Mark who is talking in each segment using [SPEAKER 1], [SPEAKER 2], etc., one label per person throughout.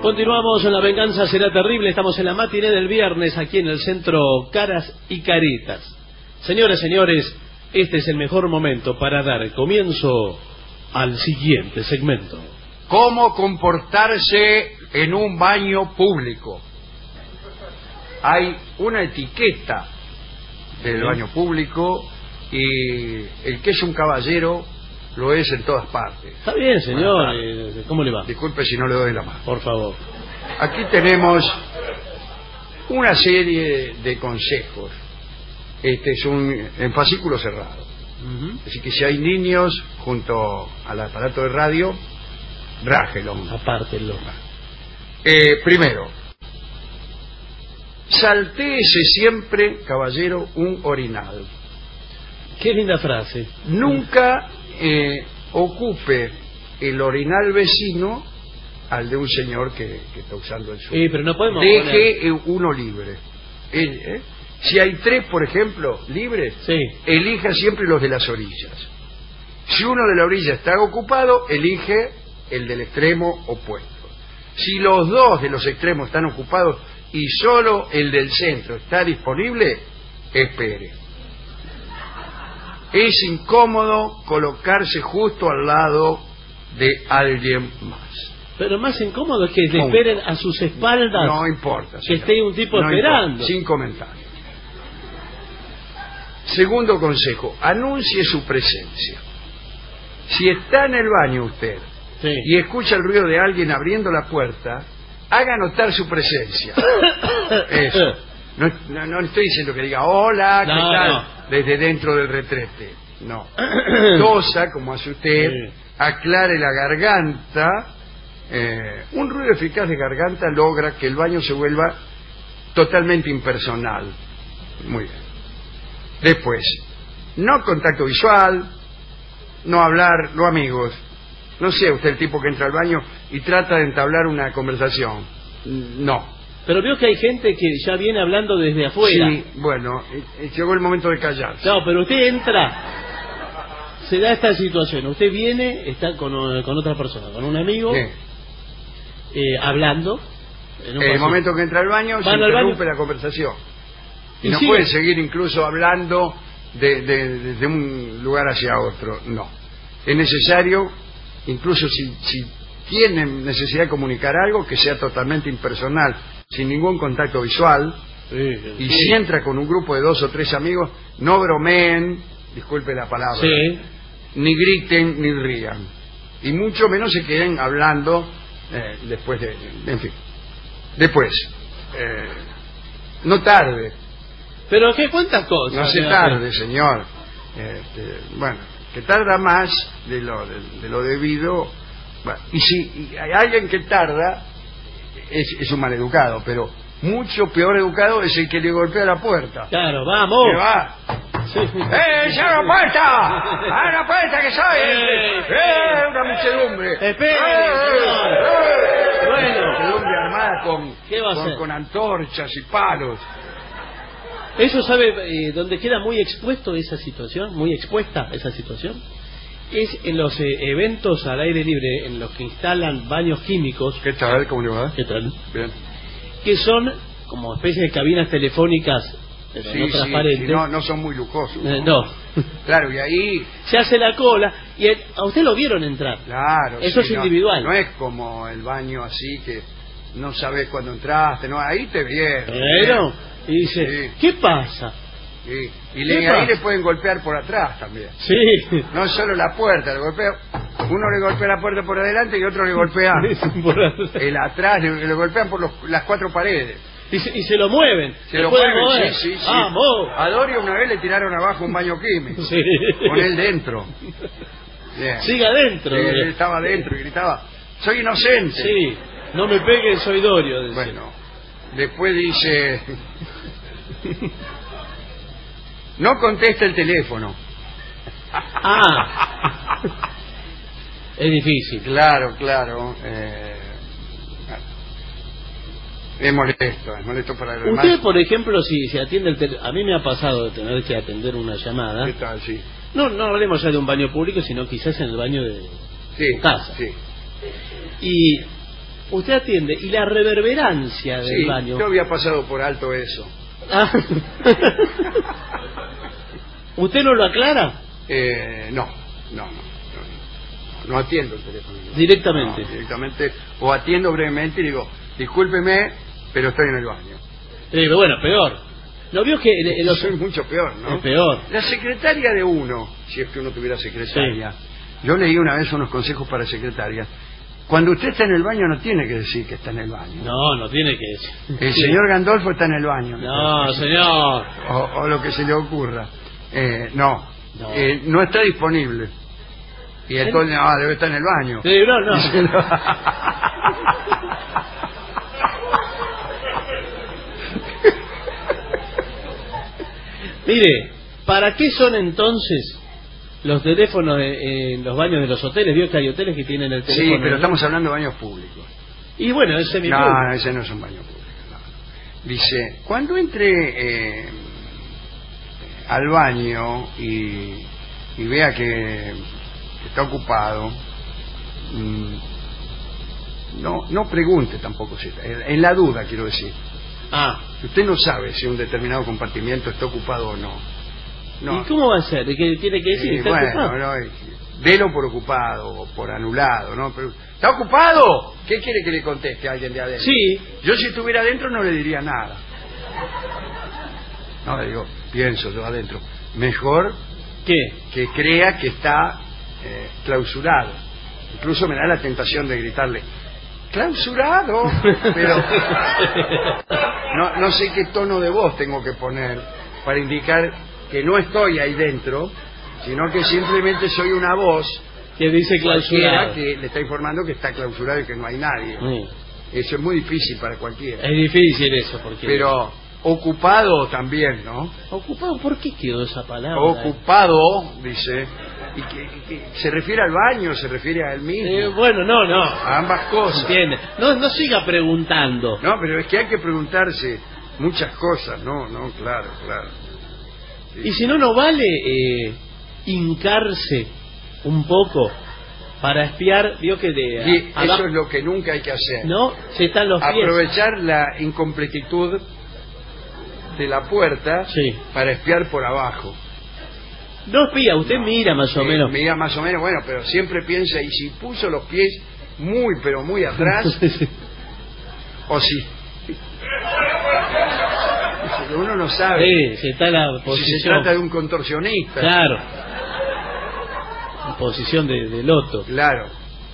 [SPEAKER 1] Continuamos en La Venganza Será Terrible. Estamos en la matiné del viernes aquí en el centro Caras y Caritas. Señoras, señores, este es el mejor momento para dar comienzo al siguiente segmento.
[SPEAKER 2] ¿Cómo comportarse en un baño público? Hay una etiqueta del baño público y el que es un caballero lo es en todas partes.
[SPEAKER 1] Está bien, señor. ¿Cómo le va?
[SPEAKER 2] Disculpe si no le doy la mano.
[SPEAKER 1] Por favor.
[SPEAKER 2] Aquí tenemos una serie de consejos. Este es en fascículo cerrado. Así que si hay niños junto al aparato de radio, rájelo.
[SPEAKER 1] Apártenlo.
[SPEAKER 2] Primero, saltéese siempre, caballero, un orinal.
[SPEAKER 1] Qué linda frase.
[SPEAKER 2] Nunca ocupe el orinal vecino al de un señor que está usando el suyo.
[SPEAKER 1] Pero no podemos
[SPEAKER 2] Deje uno libre. Si hay tres, por ejemplo, libres,
[SPEAKER 1] sí,
[SPEAKER 2] elija siempre los de las orillas. Si uno de la orilla está ocupado, elige el del extremo opuesto. Si los dos de los extremos están ocupados y solo el del centro está disponible, espere. Es incómodo colocarse justo al lado de alguien más.
[SPEAKER 1] Pero más incómodo es que le esperen a sus espaldas.
[SPEAKER 2] No importa,
[SPEAKER 1] que esté un tipo esperando.
[SPEAKER 2] Importa, sin comentarios. Segundo consejo, anuncie su presencia. Si está en el baño usted, sí, y escucha el ruido de alguien abriendo la puerta, haga notar su presencia. Eso. No estoy diciendo que diga hola, ¿qué tal? No. Desde dentro del retrete. No. Tosa, como hace usted, sí, aclare la garganta. Un ruido eficaz de garganta logra que el baño se vuelva totalmente impersonal. Muy bien. Después, no contacto visual, no hablar, no amigos. No sea usted el tipo que entra al baño y trata de entablar una conversación. No.
[SPEAKER 1] Pero veo que hay gente que ya viene hablando desde afuera.
[SPEAKER 2] Sí, bueno, llegó el momento de callarse.
[SPEAKER 1] No, pero usted entra, se da esta situación. Usted viene, está con otra persona, con un amigo, hablando.
[SPEAKER 2] En el momento que entra al baño, se interrumpe la conversación. Y no puede seguir incluso hablando de un lugar hacia otro. No. Es necesario, incluso si tienen necesidad de comunicar algo, que sea totalmente impersonal, sin ningún contacto visual. Y si entra con un grupo de 2 o 3 amigos, no bromeen, disculpe la palabra, ni griten ni rían, y mucho menos se queden hablando después en fin. Después, no tarde.
[SPEAKER 1] Pero qué cuántas cosas.
[SPEAKER 2] No se tarde, señor. Bueno, que tarda más de lo debido. Bueno, y si hay alguien que tarda, es un maleducado, pero mucho peor educado es el que le golpea la puerta.
[SPEAKER 1] Claro, vamos.
[SPEAKER 2] ¿Qué va? Sí. ¡Cierra la puerta! ¡Abre la puerta que soy! ¡Una muchedumbre!
[SPEAKER 1] ¡Espere!
[SPEAKER 2] Bueno, muchedumbre armada con antorchas y palos.
[SPEAKER 1] Eso, ¿sabe donde queda muy expuesto esa situación? Muy expuesta esa situación. Es en los eventos al aire libre, en los que instalan baños químicos.
[SPEAKER 2] ¿Qué tal? ¿Cómo le va?
[SPEAKER 1] ¿Qué tal?
[SPEAKER 2] Bien.
[SPEAKER 1] Que son como especies de cabinas telefónicas no transparentes.
[SPEAKER 2] No son muy lujosos.
[SPEAKER 1] No.
[SPEAKER 2] Claro, y ahí
[SPEAKER 1] se hace la cola y a usted lo vieron entrar.
[SPEAKER 2] Claro.
[SPEAKER 1] Eso es individual.
[SPEAKER 2] No es como el baño así que no sabes cuándo entraste, no, ahí te vieron.
[SPEAKER 1] Pero, y dice, ¿qué pasa?
[SPEAKER 2] Sí. Y ahí le pueden golpear por atrás también.
[SPEAKER 1] Sí.
[SPEAKER 2] No solo la puerta, uno le golpea la puerta por adelante y otro le golpea el atrás, le golpean por las 4 paredes.
[SPEAKER 1] Y se lo mueven.
[SPEAKER 2] Se lo mueven, mover. Sí.
[SPEAKER 1] ¡Vamos!
[SPEAKER 2] A Dorio una vez le tiraron abajo un baño químico.
[SPEAKER 1] Sí.
[SPEAKER 2] Con él dentro. Bien.
[SPEAKER 1] Siga adentro.
[SPEAKER 2] Él estaba adentro y gritaba, soy inocente.
[SPEAKER 1] Sí, no me peguen, soy Dorio. Decía.
[SPEAKER 2] Bueno, después dice... No contesta el teléfono.
[SPEAKER 1] Es difícil.
[SPEAKER 2] Claro. Es molesto para el demás.
[SPEAKER 1] Usted, por ejemplo, si atiende el teléfono, a mí me ha pasado de tener que atender una llamada.
[SPEAKER 2] ¿Qué tal? Sí.
[SPEAKER 1] No hablemos ya de un baño público, sino quizás en el baño de casa.
[SPEAKER 2] Sí.
[SPEAKER 1] Y Usted atiende, y la reverberancia del
[SPEAKER 2] Sí,
[SPEAKER 1] baño.
[SPEAKER 2] yo había pasado por alto eso.
[SPEAKER 1] Ah. ¿Usted no lo aclara?
[SPEAKER 2] No atiendo el teléfono.
[SPEAKER 1] Directamente.
[SPEAKER 2] No, directamente, o atiendo brevemente y digo, discúlpeme, pero estoy en el baño.
[SPEAKER 1] Pero bueno, peor. ¿No vio que
[SPEAKER 2] Eso es mucho peor, ¿no?
[SPEAKER 1] Es peor.
[SPEAKER 2] La secretaria de uno, si es que uno tuviera secretaria, yo leí una vez unos consejos para secretarias. Cuando usted está en el baño no tiene que decir que está en el baño.
[SPEAKER 1] No tiene que decir.
[SPEAKER 2] El señor Gandolfo está en el baño.
[SPEAKER 1] No, señor.
[SPEAKER 2] O lo que se le ocurra. No está disponible. Y entonces, debe estar en el baño.
[SPEAKER 1] Sí, no. Mire, ¿para qué son entonces los teléfonos en los baños de los hoteles? Vio que hay hoteles que tienen el teléfono.
[SPEAKER 2] Sí, pero estamos hablando de baños públicos.
[SPEAKER 1] Y bueno, ese mismo.
[SPEAKER 2] No, ese no es un baño público. No. Dice, cuando entre al baño y vea que está ocupado, no pregunte tampoco si está, en la duda, quiero decir. Usted no sabe si un determinado compartimiento está ocupado o no.
[SPEAKER 1] ¿Y cómo va a ser? ¿Qué tiene que decir? ¿Está ocupado?
[SPEAKER 2] Delo por ocupado o por anulado, ¿no? Pero, ¿está ocupado? ¿Qué quiere que le conteste a alguien de adentro?
[SPEAKER 1] Sí.
[SPEAKER 2] Yo si estuviera adentro no le diría nada. No, le digo, pienso yo adentro. Mejor que crea que está clausurado. Incluso me da la tentación de gritarle, ¡clausurado! Pero no sé qué tono de voz tengo que poner para indicar que no estoy ahí dentro, sino que simplemente soy una voz
[SPEAKER 1] que dice clausurado,
[SPEAKER 2] que le está informando que está clausurado y que no hay nadie. Eso es muy difícil para cualquiera.
[SPEAKER 1] Es difícil eso,
[SPEAKER 2] pero ocupado también, ¿no?
[SPEAKER 1] ¿Ocupado? ¿Por qué quedó esa palabra?
[SPEAKER 2] Ocupado, dice. ¿Y que se refiere al baño? ¿Se refiere a él mismo?
[SPEAKER 1] Bueno, no.
[SPEAKER 2] A ambas cosas.
[SPEAKER 1] ¿Entiende? No siga preguntando.
[SPEAKER 2] No, pero es que hay que preguntarse muchas cosas, ¿no? Claro. Sí.
[SPEAKER 1] Y si no vale hincarse un poco para espiar, vio que
[SPEAKER 2] eso es lo que nunca hay que hacer.
[SPEAKER 1] No, se están los pies.
[SPEAKER 2] Aprovechar la incompletitud de la puerta para espiar por abajo.
[SPEAKER 1] No espía, usted mira más o menos.
[SPEAKER 2] Mira más o menos, bueno, pero siempre piensa, y si puso los pies pero muy atrás, o si uno no sabe.
[SPEAKER 1] Sí, si está la posición.
[SPEAKER 2] Si se trata de un contorsionista.
[SPEAKER 1] Claro. En posición de loto.
[SPEAKER 2] Claro.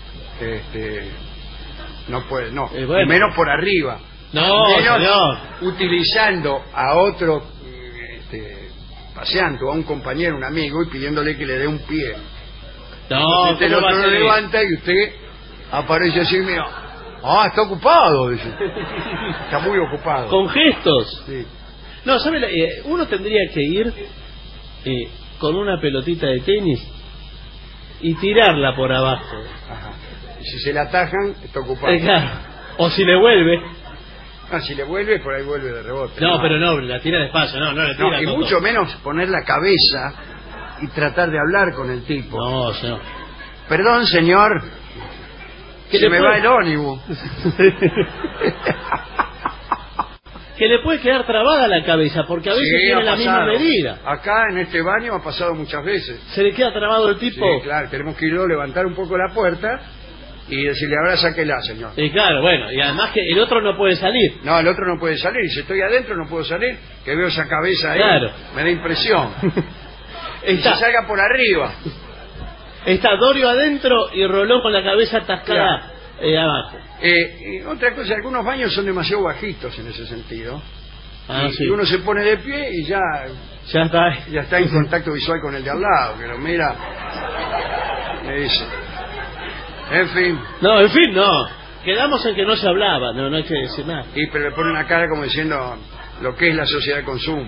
[SPEAKER 2] No puede, menos por arriba.
[SPEAKER 1] No, señor.
[SPEAKER 2] Utilizando a otro paseando, a un compañero, un amigo, y pidiéndole que le dé un pie.
[SPEAKER 1] No,
[SPEAKER 2] el otro lo levanta y usted aparece así, mira, está ocupado, dice. Está muy ocupado.
[SPEAKER 1] Con gestos.
[SPEAKER 2] Sí.
[SPEAKER 1] No, ¿sabe? Uno tendría que ir con una pelotita de tenis y tirarla por abajo.
[SPEAKER 2] Ajá. Y si se la atajan, está ocupado.
[SPEAKER 1] Claro. O si le vuelve.
[SPEAKER 2] Si le vuelve, por ahí vuelve de rebote.
[SPEAKER 1] No, pero no, la tira despacio, no le tira.
[SPEAKER 2] Y mucho menos poner la cabeza y tratar de hablar con el tipo.
[SPEAKER 1] No, señor.
[SPEAKER 2] Perdón, señor, se me va el ónibus.
[SPEAKER 1] Que le puede quedar trabada la cabeza, porque a veces tiene la misma medida.
[SPEAKER 2] Acá en este baño ha pasado muchas veces.
[SPEAKER 1] ¿Se le queda trabado el tipo?
[SPEAKER 2] Sí, claro, tenemos que irlo, levantar un poco la puerta y decirle, ahora sáquela, señor.
[SPEAKER 1] Y claro, bueno, y además que el otro no puede salir.
[SPEAKER 2] No, el otro no puede salir. Si estoy adentro no puedo salir, que veo esa cabeza ahí.
[SPEAKER 1] Claro.
[SPEAKER 2] Me da impresión. Y se salga por arriba.
[SPEAKER 1] Está Dorio adentro y Rolón con la cabeza atascada abajo.
[SPEAKER 2] Otra cosa, algunos baños son demasiado bajitos en ese sentido.
[SPEAKER 1] Sí.
[SPEAKER 2] Y uno se pone de pie y ya está en contacto visual con el de al lado, que lo mira, me dice. En fin.
[SPEAKER 1] No, quedamos en que no se hablaba, no hay que decir nada.
[SPEAKER 2] Pero le pone una cara como diciendo lo que es la sociedad de consumo.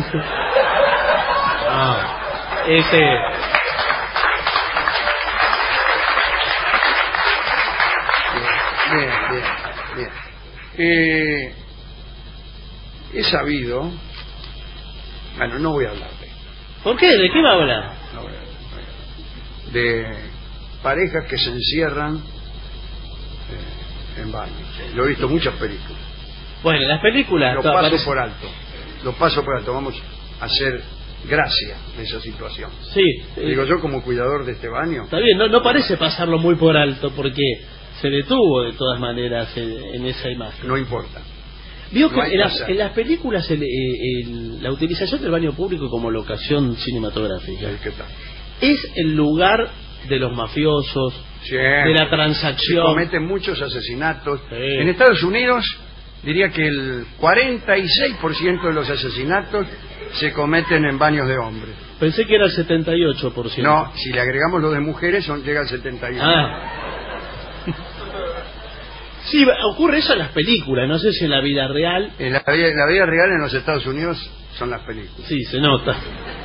[SPEAKER 2] Bien. He sabido, bueno, no voy a hablar de esto.
[SPEAKER 1] ¿Por qué? ¿De qué va a hablar?
[SPEAKER 2] No voy a hablar de parejas que se encierran En baño. Sí. Lo he visto en muchas películas.
[SPEAKER 1] Bueno, las películas...
[SPEAKER 2] Lo paso por alto. Lo paso por alto. Vamos a hacer gracia en esa situación.
[SPEAKER 1] Sí.
[SPEAKER 2] Digo yo como cuidador de este baño.
[SPEAKER 1] Está bien, no parece pasarlo muy por alto porque se detuvo de todas maneras en esa imagen.
[SPEAKER 2] No importa.
[SPEAKER 1] Vio que
[SPEAKER 2] No
[SPEAKER 1] en las películas la utilización del baño público como locación cinematográfica
[SPEAKER 2] ¿Qué tal?
[SPEAKER 1] es el lugar de los mafiosos, de la transacción.
[SPEAKER 2] Se cometen muchos asesinatos.
[SPEAKER 1] Sí.
[SPEAKER 2] En Estados Unidos diría que el 46% de los asesinatos se cometen en baños de hombres.
[SPEAKER 1] Pensé que era el 78%.
[SPEAKER 2] No, si le agregamos los de mujeres llega al 71%.
[SPEAKER 1] Ah. Sí, ocurre eso en las películas, no sé si en la vida real.
[SPEAKER 2] En la vida real en los Estados Unidos son las películas.
[SPEAKER 1] Sí, se nota.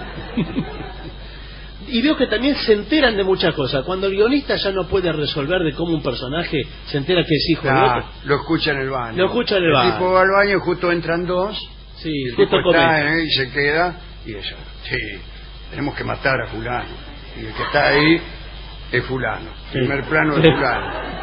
[SPEAKER 1] Y veo que también se enteran de muchas cosas. Cuando el guionista ya no puede resolver de cómo un personaje se entera que es hijo de otro.
[SPEAKER 2] Lo escucha en el baño.
[SPEAKER 1] Lo escucha en el baño.
[SPEAKER 2] El tipo va al baño y justo entran dos.
[SPEAKER 1] Sí,
[SPEAKER 2] el
[SPEAKER 1] justo
[SPEAKER 2] tipo está y se queda. Y ella, sí, tenemos que matar a fulano. Y el que está ahí es fulano.
[SPEAKER 1] Sí.
[SPEAKER 2] Primer plano de fulano.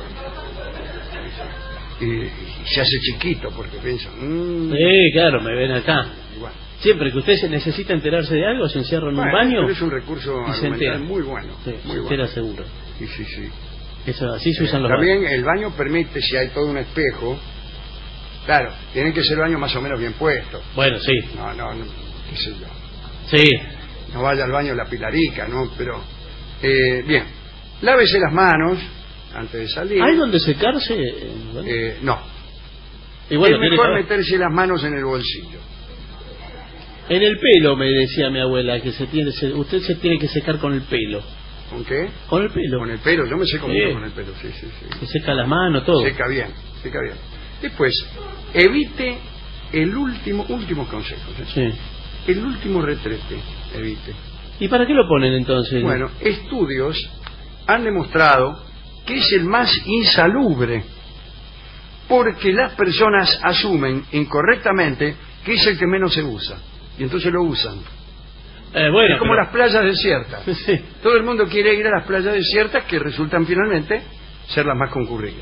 [SPEAKER 2] Y se hace chiquito porque piensa.
[SPEAKER 1] Sí, claro, me ven acá.
[SPEAKER 2] Igual.
[SPEAKER 1] Siempre que usted se necesita enterarse de algo, se encierra en un baño.
[SPEAKER 2] Es un recurso argumental muy bueno.
[SPEAKER 1] Sí,
[SPEAKER 2] muy
[SPEAKER 1] se
[SPEAKER 2] bueno.
[SPEAKER 1] entera seguro.
[SPEAKER 2] Sí.
[SPEAKER 1] Eso, así se usan los
[SPEAKER 2] También
[SPEAKER 1] baños.
[SPEAKER 2] el baño permite, si hay todo un espejo, claro, tienen que ser baños más o menos bien puestos.
[SPEAKER 1] Bueno, sí.
[SPEAKER 2] No, qué sé yo.
[SPEAKER 1] Sí.
[SPEAKER 2] No vaya al baño la pilarica, ¿no? Pero, bien, lávese las manos antes de salir.
[SPEAKER 1] ¿Hay donde secarse?
[SPEAKER 2] No.
[SPEAKER 1] Y bueno,
[SPEAKER 2] es mejor meterse las manos en el bolsillo.
[SPEAKER 1] En el pelo, me decía mi abuela, que usted se tiene que secar con el pelo.
[SPEAKER 2] ¿Con qué?
[SPEAKER 1] Con el pelo.
[SPEAKER 2] Con el pelo, yo me seco
[SPEAKER 1] Sí.
[SPEAKER 2] mucho con el pelo, sí.
[SPEAKER 1] Se seca las manos, todo.
[SPEAKER 2] Seca bien. Después, evite el últimos consejos.
[SPEAKER 1] Sí.
[SPEAKER 2] El último retrete, evite.
[SPEAKER 1] ¿Y para qué lo ponen entonces?
[SPEAKER 2] Bueno, estudios han demostrado que es el más insalubre, porque las personas asumen incorrectamente que es el que menos se usa, y entonces lo usan.
[SPEAKER 1] Bueno,
[SPEAKER 2] es como las playas desiertas.
[SPEAKER 1] Sí.
[SPEAKER 2] Todo el mundo quiere ir a las playas desiertas que resultan finalmente ser las más concurridas.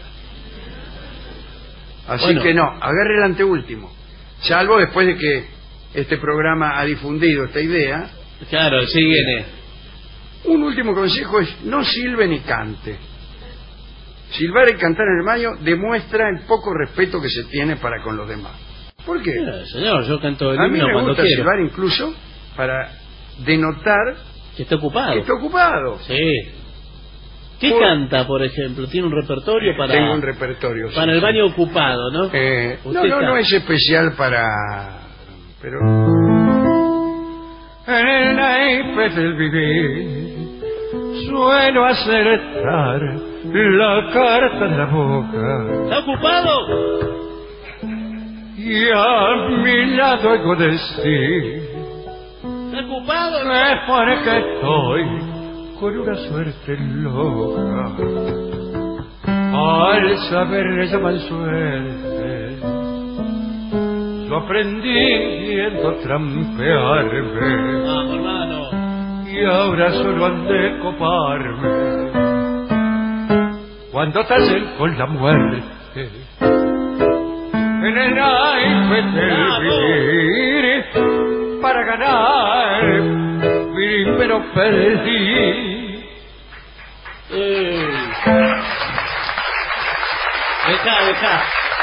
[SPEAKER 2] Así que no, agarre el anteúltimo. Salvo después de que este programa ha difundido esta idea.
[SPEAKER 1] Claro, sí viene.
[SPEAKER 2] Un último consejo es no silbe ni cante. Silbar y cantar en el baño demuestra el poco respeto que se tiene para con los demás. ¿Por qué?
[SPEAKER 1] Señor, yo canto el
[SPEAKER 2] A mí
[SPEAKER 1] himno
[SPEAKER 2] me
[SPEAKER 1] cuando
[SPEAKER 2] gusta
[SPEAKER 1] quiero.
[SPEAKER 2] silbar incluso para denotar
[SPEAKER 1] Que está ocupado.
[SPEAKER 2] que está ocupado.
[SPEAKER 1] Sí. ¿Qué canta, por ejemplo? ¿Tiene un repertorio para...?
[SPEAKER 2] Tengo un repertorio.
[SPEAKER 1] Para el baño ocupado, ¿no?
[SPEAKER 2] No es especial para... Pero... En el naipe del vivir suelo acertar la carta de la boca
[SPEAKER 1] ¿Está ocupado?
[SPEAKER 2] y a mi lado oigo decir
[SPEAKER 1] ¿Está ocupado?
[SPEAKER 2] es porque estoy con una suerte loca. Al saber le llaman suerte, yo aprendí viendo trampearme.
[SPEAKER 1] Vamos, hermano.
[SPEAKER 2] Y ahora solo han de coparme cuando tasen con la muerte en el naipe del vivir para ganar viví pero perdí.
[SPEAKER 1] Deja.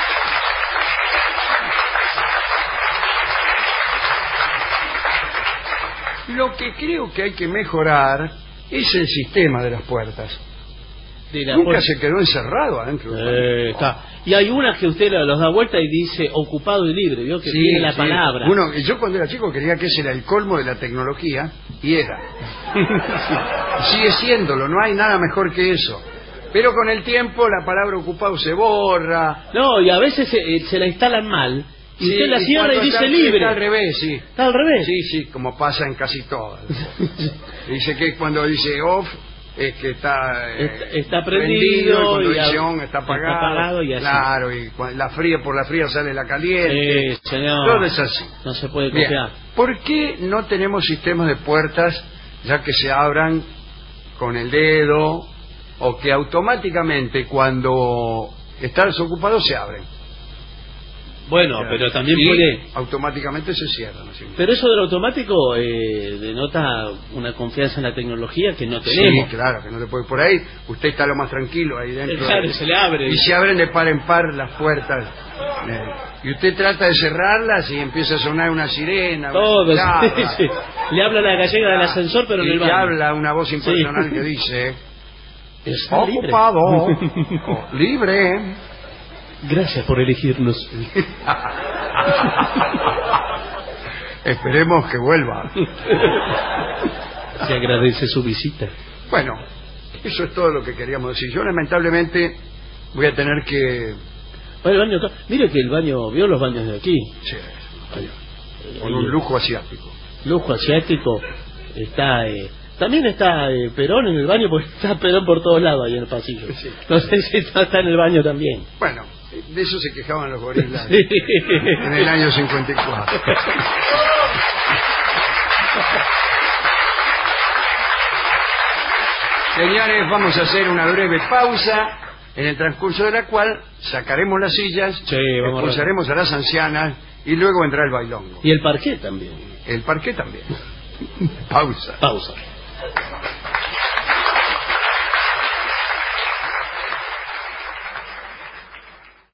[SPEAKER 2] Lo que creo que hay que mejorar es el sistema de las puertas. Nunca se quedó encerrado adentro del
[SPEAKER 1] está. Y hay unas que usted los da vuelta y dice ocupado y libre, ¿vio? Que tiene la palabra.
[SPEAKER 2] Yo cuando era chico creía que ese era el colmo de la tecnología, y era. Sigue siéndolo, no hay nada mejor que eso. Pero con el tiempo la palabra ocupado se borra.
[SPEAKER 1] No, y a veces se la instalan mal. Y usted la cierra y dice libre.
[SPEAKER 2] Está al revés, sí.
[SPEAKER 1] ¿Está al revés?
[SPEAKER 2] Sí, como pasa en casi todas. Dice que cuando dice off es que está
[SPEAKER 1] prendido
[SPEAKER 2] y
[SPEAKER 1] y
[SPEAKER 2] está apagado
[SPEAKER 1] y así.
[SPEAKER 2] Claro, y por la fría sale la caliente.
[SPEAKER 1] Sí, señor.
[SPEAKER 2] Todo es así.
[SPEAKER 1] No se puede
[SPEAKER 2] Bien.
[SPEAKER 1] copiar.
[SPEAKER 2] ¿Por qué no tenemos sistemas de puertas ya que se abran con el dedo o que automáticamente cuando Está desocupado, se abren.
[SPEAKER 1] Bueno, pero también
[SPEAKER 2] y
[SPEAKER 1] puede...
[SPEAKER 2] automáticamente se cierran. Así.
[SPEAKER 1] Pero eso del automático denota una confianza en la tecnología que no tenemos.
[SPEAKER 2] Sí, claro, que no te puede... Por ahí usted está lo más tranquilo ahí dentro.
[SPEAKER 1] Claro, se le abre.
[SPEAKER 2] Y se abren de par en par las puertas. Y usted trata de cerrarlas y empieza a sonar una sirena.
[SPEAKER 1] Todo,
[SPEAKER 2] una
[SPEAKER 1] sí. Le habla la gallega del ascensor, pero en el
[SPEAKER 2] y
[SPEAKER 1] baño.
[SPEAKER 2] le habla una voz impersonal que dice...
[SPEAKER 1] Está
[SPEAKER 2] ocupado, libre.
[SPEAKER 1] Gracias por elegirnos.
[SPEAKER 2] Esperemos que vuelva.
[SPEAKER 1] Se agradece su visita.
[SPEAKER 2] Bueno, eso es todo lo que queríamos decir. Yo lamentablemente voy a tener que...
[SPEAKER 1] Bueno, el baño acá. Mire que el baño, ¿vio los baños de aquí?
[SPEAKER 2] Sí, con un lujo asiático.
[SPEAKER 1] Lujo asiático. Está... también está Perón en el baño, porque está Perón por todos lados ahí en el pasillo. Sí. No sé si está en el baño también.
[SPEAKER 2] Bueno, de eso se quejaban los gorilas
[SPEAKER 1] sí.
[SPEAKER 2] En el año 54. Señores, vamos a hacer una breve pausa, en el transcurso de la cual sacaremos las sillas, expulsaremos a las ancianas y luego vendrá el bailongo.
[SPEAKER 1] Y el parqué también.
[SPEAKER 2] El parqué también. Pausa.
[SPEAKER 1] Pausa.